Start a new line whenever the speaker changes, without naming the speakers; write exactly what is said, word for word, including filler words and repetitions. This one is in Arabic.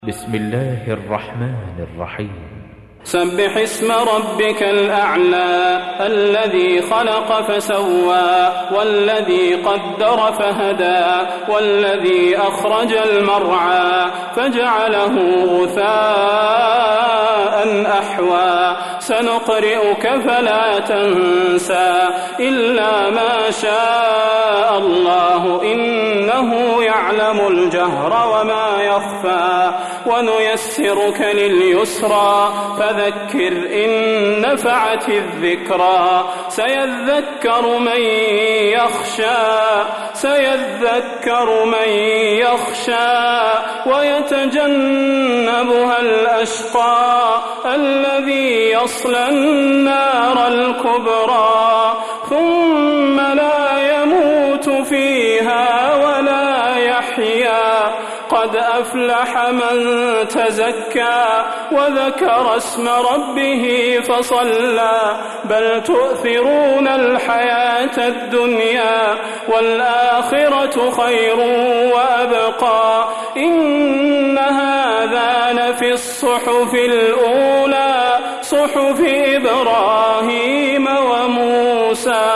بسم الله الرحمن الرحيم.
سبح اسم ربك الأعلى الذي خلق فسوى والذي قدر فهدى والذي أخرج المرعى فجعله غثاء أحوى سنقرئك فلا تنسى إلا ما شاء الله إنه يعلم الجهر وما يخفى ونيسرك لليسرى فذكر إن نفعت الذكرى سيذكر من يخشى سيذكر من يخشى ويتجنبها الأشقى الذي يصلى النار الكبرى ثم لا يموت فيها ولا يحيا قد أفلح من تزكى وذكر اسم ربه فصلى بل تؤثرون الحياة الدنيا والآخرة خير وأبقى إن هذا لفي الصحف الأولى صحف إبراهيم وموسى.